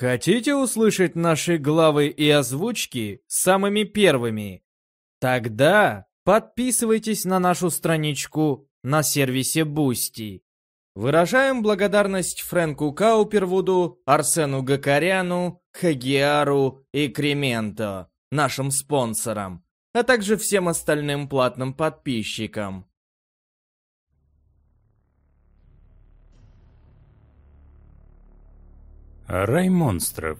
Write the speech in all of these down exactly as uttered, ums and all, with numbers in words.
Хотите услышать наши главы и озвучки самыми первыми? Тогда подписывайтесь на нашу страничку на сервисе Boosty. Выражаем благодарность Фрэнку Каупервуду, Арсену Гакаряну, Хагиару и Кременто, нашим спонсорам, а также всем остальным платным подписчикам. Рай монстров.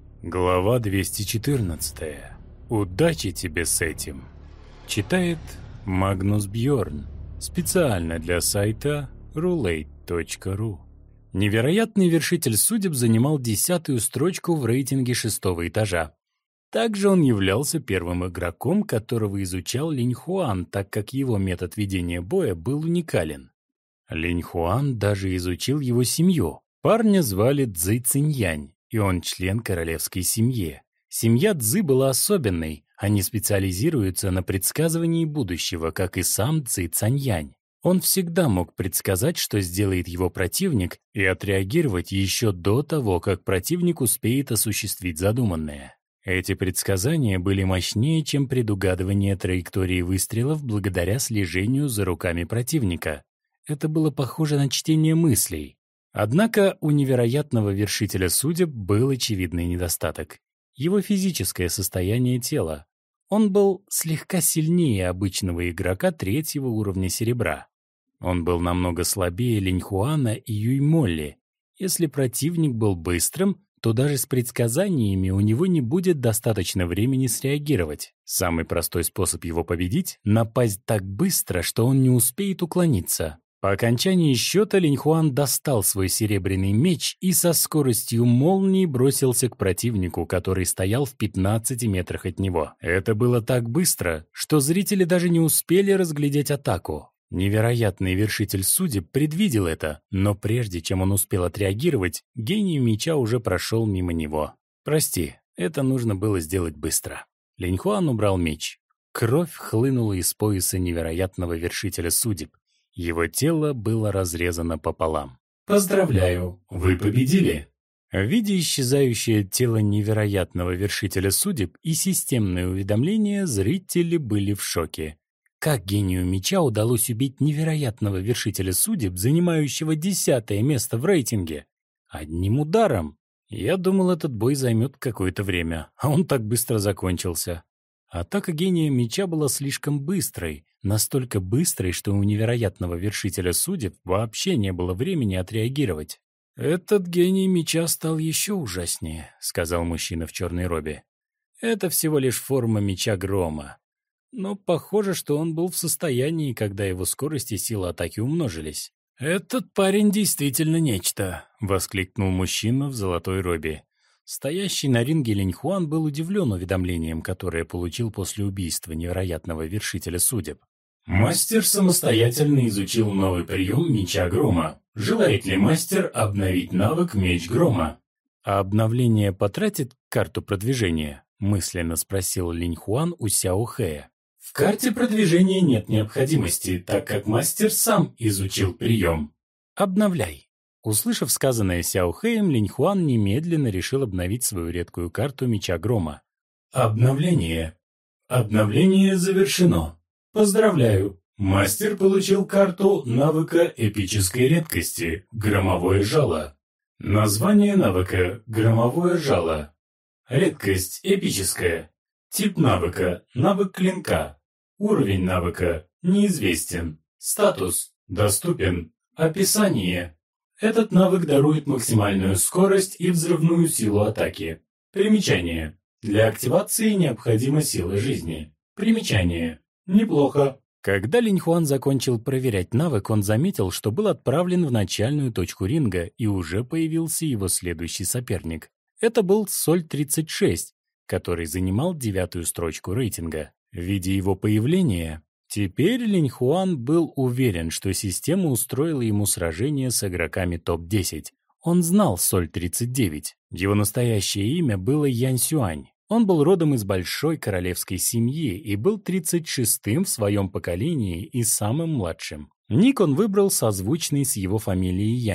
Глава двести четырнадцатая. Удачи тебе с этим. Читает Магнус Бьорн. Специально для сайта рулейт точка ру. Невероятный вершитель судеб занимал десятую строчку в рейтинге шестого этажа. Также он являлся первым игроком, которого изучал Линь Хуан, так как его метод ведения боя был уникален. Линь Хуан даже изучил его семью. Парня звали Цзы Циньянь, и он член королевской семьи. Семья Цзы была особенной, они специализируются на предсказывании будущего, как и сам Цзы Циньянь. Он всегда мог предсказать, что сделает его противник, и отреагировать еще до того, как противник успеет осуществить задуманное. Эти предсказания были мощнее, чем предугадывание траектории выстрелов благодаря слежению за руками противника. Это было похоже на чтение мыслей. Однако у невероятного вершителя судеб был очевидный недостаток — его физическое состояние тела. Он был слегка сильнее обычного игрока третьего уровня серебра. Он был намного слабее Линь Хуана и Юй Молли. Если противник был быстрым, то даже с предсказаниями у него не будет достаточно времени среагировать. Самый простой способ его победить — напасть так быстро, что он не успеет уклониться. По окончании счета Линь Хуан достал свой серебряный меч и со скоростью молнии бросился к противнику, который стоял в пятнадцати метрах от него. Это было так быстро, что зрители даже не успели разглядеть атаку. Невероятный вершитель судеб предвидел это, но прежде чем он успел отреагировать, гений меча уже прошел мимо него. «Прости, это нужно было сделать быстро». Линь Хуан убрал меч. Кровь хлынула из пояса невероятного вершителя судеб. Его тело было разрезано пополам. «Поздравляю, вы победили!» Видя исчезающее тело невероятного вершителя судеб и системное уведомление, зрители были в шоке. Как гению меча удалось убить невероятного вершителя судеб, занимающего десятое место в рейтинге? Одним ударом. Я думал, этот бой займет какое-то время, а он так быстро закончился. Атака гения меча была слишком быстрой, настолько быстрой, что у невероятного вершителя судеб вообще не было времени отреагировать. «Этот гений меча стал еще ужаснее», — сказал мужчина в черной робе. «Это всего лишь форма меча грома. Но похоже, что он был в состоянии, когда его скорость и сила атаки умножились». «Этот парень действительно нечто», — воскликнул мужчина в золотой робе. Стоящий на ринге Линь Хуан был удивлен уведомлением, которое получил после убийства невероятного вершителя судеб. «Мастер самостоятельно изучил новый прием меча грома. Желает ли мастер обновить навык меч грома?» «А обновление потратит карту продвижения?» — мысленно спросил Линь Хуан у Сяо Хэя. «В карте продвижения нет необходимости, так как мастер сам изучил прием». «Обновляй». Услышав сказанное Сяо Хэем, Линь Хуан немедленно решил обновить свою редкую карту меча грома. «Обновление. Обновление завершено. Поздравляю. Мастер получил карту навыка эпической редкости «Громовое жало». Название навыка «Громовое жало». Редкость эпическая. Тип навыка «Навык клинка». Уровень навыка неизвестен. Статус доступен. Описание. Этот навык дарует максимальную скорость и взрывную силу атаки. Примечание. Для активации необходима сила жизни. Примечание. Неплохо. Когда Линь Хуан закончил проверять навык, он заметил, что был отправлен в начальную точку ринга, и уже появился его следующий соперник. Это был Соль тридцать шесть, который занимал девятую строчку рейтинга. Видя его появление, теперь Линь Хуан был уверен, что система устроила ему сражение с игроками топ десять. Он знал Соль тридцать девять. Его настоящее имя было Янь Сюань. Он был родом из большой королевской семьи и был тридцать шестым в своем поколении и самым младшим. Ник он выбрал созвучный с его фамилией Янь.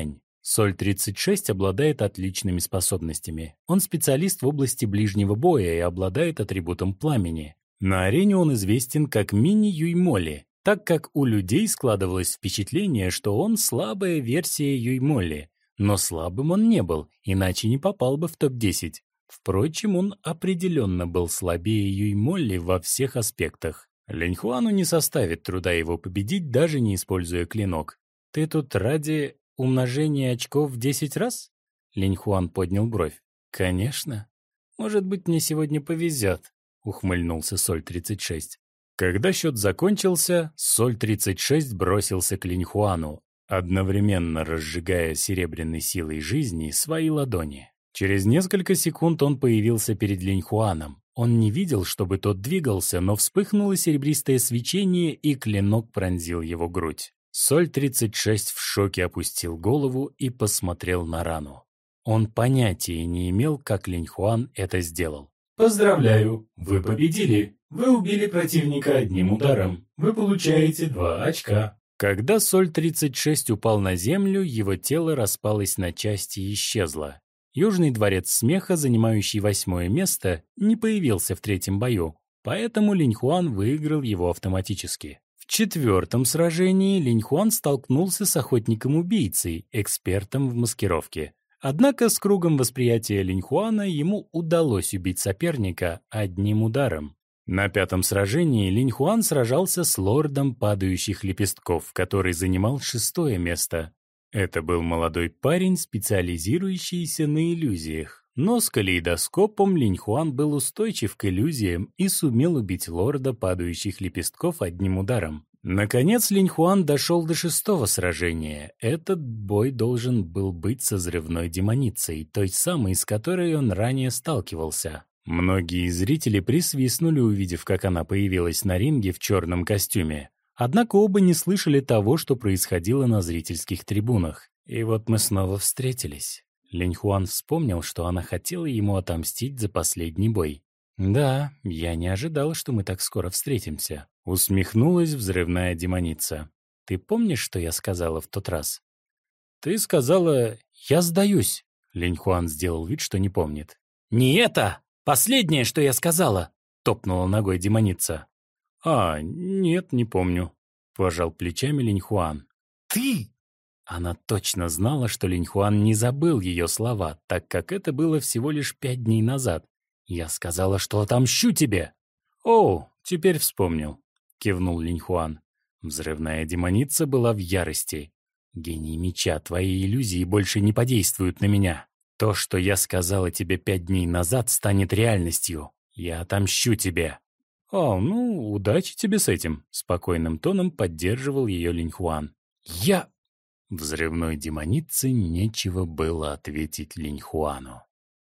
Соль тридцать шесть обладает отличными способностями. Он специалист в области ближнего боя и обладает атрибутом пламени. На арене он известен как мини-Юймоли, так как у людей складывалось впечатление, что он слабая версия Юймоли. Но слабым он не был, иначе не попал бы в топ десять. Впрочем, он определенно был слабее Юймоли во всех аспектах. Линьхуану не составит труда его победить, даже не используя клинок. «Ты тут ради умножения очков в десять раз?» Линьхуан поднял бровь. «Конечно. Может быть, мне сегодня повезет», — ухмыльнулся Соль тридцать шесть. Когда счет закончился, Соль тридцать шесть бросился к Линьхуану, одновременно разжигая серебряной силой жизни свои ладони. Через несколько секунд он появился перед Линьхуаном. Он не видел, чтобы тот двигался, но вспыхнуло серебристое свечение, и клинок пронзил его грудь. Соль тридцать шесть в шоке опустил голову и посмотрел на рану. Он понятия не имел, как Линьхуан это сделал. «Поздравляю, вы победили. Вы убили противника одним ударом. Вы получаете два очка». Когда Соль тридцать шесть упал на землю, его тело распалось на части и исчезло. Южный дворец смеха, занимающий восьмое место, не появился в третьем бою, поэтому Линьхуан выиграл его автоматически. В четвертом сражении Линьхуан столкнулся с охотником-убийцей, экспертом в маскировке. Однако с кругом восприятия Линьхуана ему удалось убить соперника одним ударом. На пятом сражении Линьхуан сражался с лордом падающих лепестков, который занимал шестое место. Это был молодой парень, специализирующийся на иллюзиях. Но с калейдоскопом Линьхуан был устойчив к иллюзиям и сумел убить лорда падающих лепестков одним ударом. Наконец Линьхуан дошел до шестого сражения. Этот бой должен был быть со взрывной демоницей, той самой, с которой он ранее сталкивался. Многие зрители присвистнули, увидев, как она появилась на ринге в черном костюме. Однако оба не слышали того, что происходило на зрительских трибунах. И вот мы снова встретились. Линьхуан вспомнил, что она хотела ему отомстить за последний бой. «Да, я не ожидал, что мы так скоро встретимся», — усмехнулась взрывная демоница. «Ты помнишь, что я сказала в тот раз?» «Ты сказала, я сдаюсь», — Линьхуан сделал вид, что не помнит. «Не это! Последнее, что я сказала!» — топнула ногой демоница. «А, нет, не помню», — пожал плечами Линьхуан. «Ты!» Она точно знала, что Линьхуан не забыл ее слова, так как это было всего лишь пять дней назад. «Я сказала, что отомщу тебе!» «О, теперь вспомнил», — кивнул Линьхуан. Взрывная демоница была в ярости. «Гений меча, твои иллюзии больше не подействуют на меня. То, что я сказала тебе пять дней назад, станет реальностью. Я отомщу тебе». «О, ну, удачи тебе с этим», — спокойным тоном поддерживал ее Линьхуан. «Я...» Взрывной демонице нечего было ответить Линьхуану.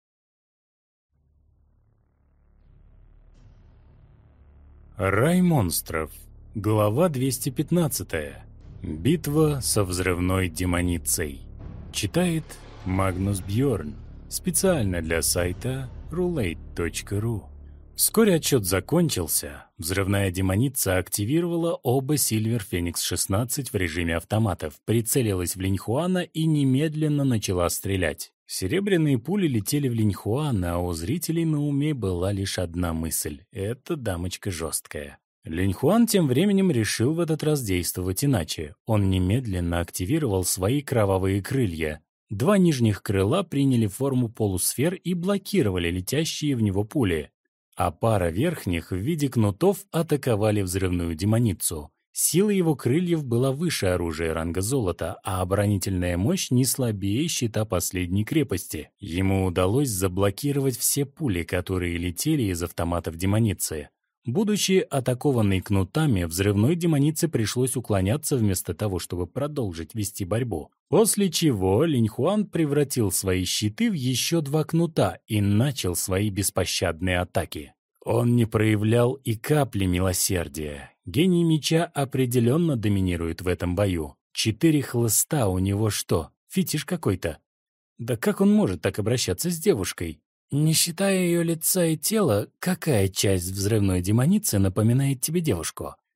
Рай монстров. Глава двести пятнадцатая. Битва со взрывной демоницей. Читает Магнус Бьорн. Специально для сайта рулейт точка ру. Вскоре отчет закончился. Взрывная демоница активировала оба Сильвер Феникс шестнадцать в режиме автоматов, прицелилась в Линьхуана и немедленно начала стрелять. Серебряные пули летели в Линьхуана, а у зрителей на уме была лишь одна мысль — эта дамочка жесткая. Линьхуан тем временем решил в этот раз действовать иначе. Он немедленно активировал свои кровавые крылья. Два нижних крыла приняли форму полусфер и блокировали летящие в него пули. А пара верхних в виде кнутов атаковали взрывную демоницу. Сила его крыльев была выше оружия ранга золота, а оборонительная мощь не слабее щита последней крепости. Ему удалось заблокировать все пули, которые летели из автоматов демоницы. Будучи атакованной кнутами, взрывной демонице пришлось уклоняться вместо того, чтобы продолжить вести борьбу. После чего Линьхуан превратил свои щиты в еще два кнута и начал свои беспощадные атаки. Он не проявлял и капли милосердия. Гений меча определенно доминирует в этом бою. Четыре хлыста у него что, фетиш какой-то? Да как он может так обращаться с девушкой? Не считая ее лица и тела, какая часть взрывной демоницы напоминает тебе девушку?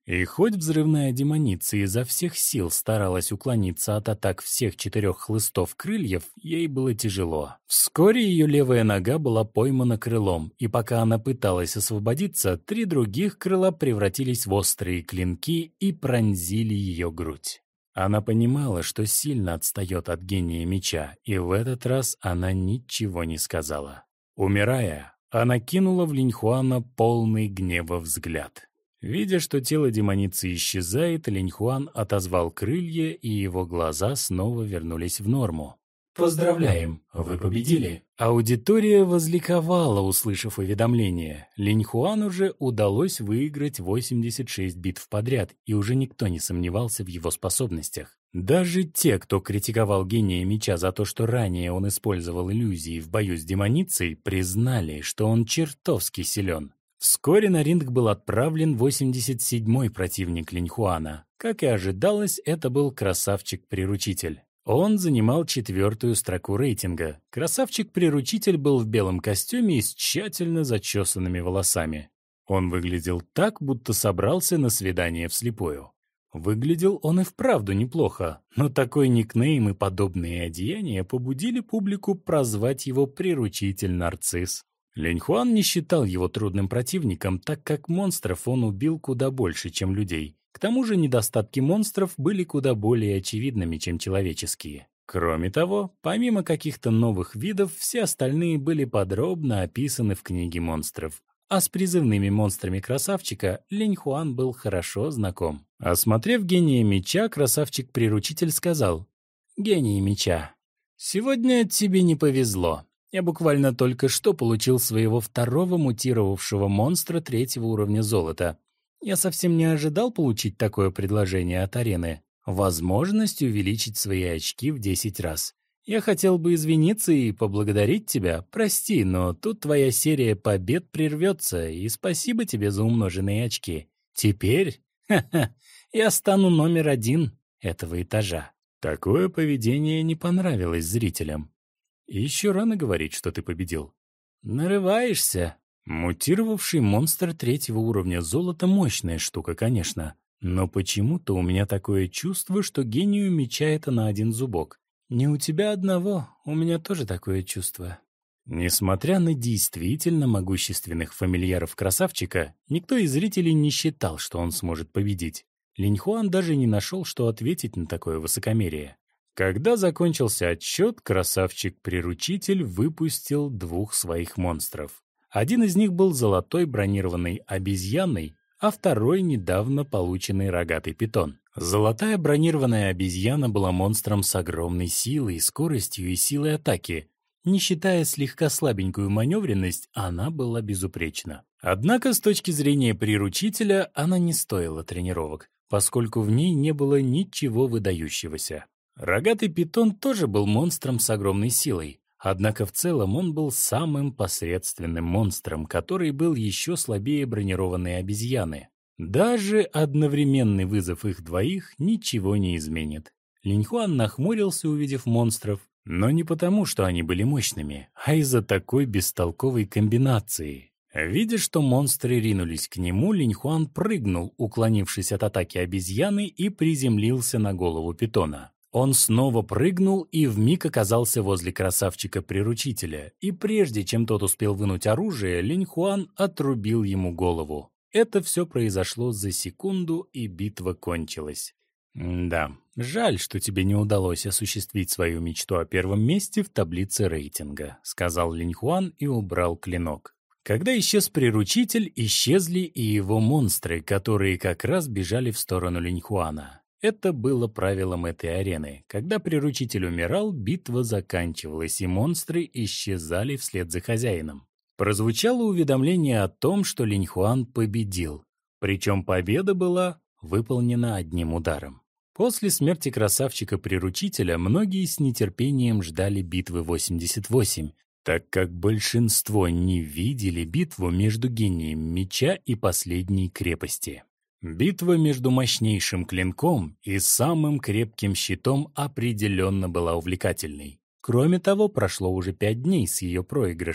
И хоть взрывная демоница изо всех сил старалась уклониться от атак всех четырех хлыстов крыльев, ей было тяжело. Вскоре ее левая нога была поймана крылом, и пока она пыталась освободиться, три других крыла превратились в острые клинки и пронзили ее грудь. Она понимала, что сильно отстает от гения меча, и в этот раз она ничего не сказала. Умирая, она кинула в Линьхуана полный гнева взгляд. Видя, что тело демоницы исчезает, Линьхуан отозвал крылья, и его глаза снова вернулись в норму. «Поздравляем, вы победили!» Аудитория возликовала, услышав уведомление. Линьхуану же удалось выиграть восемьдесят шесть битв подряд, и уже никто не сомневался в его способностях. Даже те, кто критиковал гения меча за то, что ранее он использовал иллюзии в бою с демоницей, признали, что он чертовски силен. Вскоре на ринг был отправлен восемьдесят седьмой противник Линьхуана. Как и ожидалось, это был красавчик-приручитель. Он занимал четвертую строку рейтинга. Красавчик-приручитель был в белом костюме и с тщательно зачесанными волосами. Он выглядел так, будто собрался на свидание вслепую. Выглядел он и вправду неплохо, но такой никнейм и подобные одеяния побудили публику прозвать его «Приручитель-нарцисс». Линьхуан не считал его трудным противником, так как монстров он убил куда больше, чем людей. К тому же недостатки монстров были куда более очевидными, чем человеческие. Кроме того, помимо каких-то новых видов, все остальные были подробно описаны в книге монстров. А с призывными монстрами красавчика Линьхуан был хорошо знаком. Осмотрев гения меча, красавчик-приручитель сказал: «Гений меча, сегодня тебе не повезло. Я буквально только что получил своего второго мутировавшего монстра третьего уровня золота. Я совсем не ожидал получить такое предложение от арены. Возможность увеличить свои очки в десять раз. Я хотел бы извиниться и поблагодарить тебя. Прости, но тут твоя серия побед прервется, и спасибо тебе за умноженные очки. Теперь, ха-ха, я стану номер один этого этажа». Такое поведение не понравилось зрителям. И еще рано говорить, что ты победил. Нарываешься. Мутировавший монстр третьего уровня золота — мощная штука, конечно. Но почему-то у меня такое чувство, что гению меча это на один зубок. Не у тебя одного, у меня тоже такое чувство. Несмотря на действительно могущественных фамильяров красавчика, никто из зрителей не считал, что он сможет победить. Линьхуан даже не нашел, что ответить на такое высокомерие. Когда закончился отсчет, красавчик-приручитель выпустил двух своих монстров. Один из них был золотой бронированной обезьяной, а второй — недавно полученный рогатый питон. Золотая бронированная обезьяна была монстром с огромной силой, скоростью и силой атаки. Не считая слегка слабенькую маневренность, она была безупречна. Однако, с точки зрения приручителя, она не стоила тренировок, поскольку в ней не было ничего выдающегося. Рогатый питон тоже был монстром с огромной силой, однако в целом он был самым посредственным монстром, который был еще слабее бронированной обезьяны. Даже одновременный вызов их двоих ничего не изменит. Линьхуан нахмурился, увидев монстров, но не потому, что они были мощными, а из-за такой бестолковой комбинации. Видя, что монстры ринулись к нему, Линьхуан прыгнул, уклонившись от атаки обезьяны, и приземлился на голову питона. Он снова прыгнул и вмиг оказался возле красавчика-приручителя, и прежде чем тот успел вынуть оружие, Линьхуан отрубил ему голову. Это все произошло за секунду, и битва кончилась. «Да, жаль, что тебе не удалось осуществить свою мечту о первом месте в таблице рейтинга», — сказал Линьхуан и убрал клинок. Когда исчез приручитель, исчезли и его монстры, которые как раз бежали в сторону Линьхуана. Это было правилом этой арены. Когда приручитель умирал, битва заканчивалась, и монстры исчезали вслед за хозяином. Прозвучало уведомление о том, что Линьхуан победил. Причем победа была выполнена одним ударом. После смерти красавчика-приручителя многие с нетерпением ждали битвы восемьдесят восемь, так как большинство не видели битву между гением меча и последней крепости. Битва между мощнейшим клинком и самым крепким щитом определенно была увлекательной. Кроме того, прошло уже пять дней с ее проигрыша.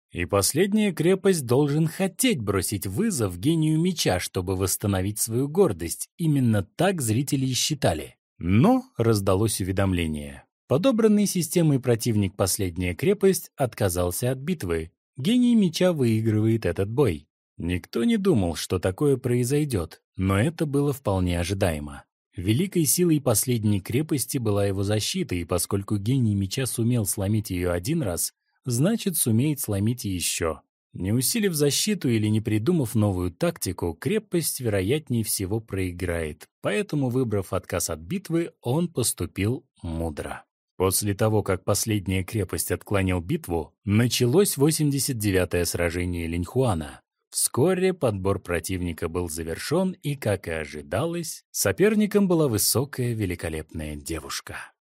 И последняя крепость должен хотеть бросить вызов гению меча, чтобы восстановить свою гордость. Именно так зрители и считали. Но раздалось уведомление. Подобранный системой противник «Последняя крепость» отказался от битвы. Гений меча выигрывает этот бой. Никто не думал, что такое произойдет, но это было вполне ожидаемо. Великой силой «Последней крепости» была его защита, и поскольку гений меча сумел сломить ее один раз, значит, сумеет сломить и еще. Не усилив защиту или не придумав новую тактику, крепость, вероятнее всего, проиграет. Поэтому, выбрав отказ от битвы, он поступил мудро. После того, как «Последняя крепость» отклонил битву, началось восемьдесят девятое сражение Линьхуана. Вскоре подбор противника был завершен, и, как и ожидалось, соперником была высокая великолепная девушка.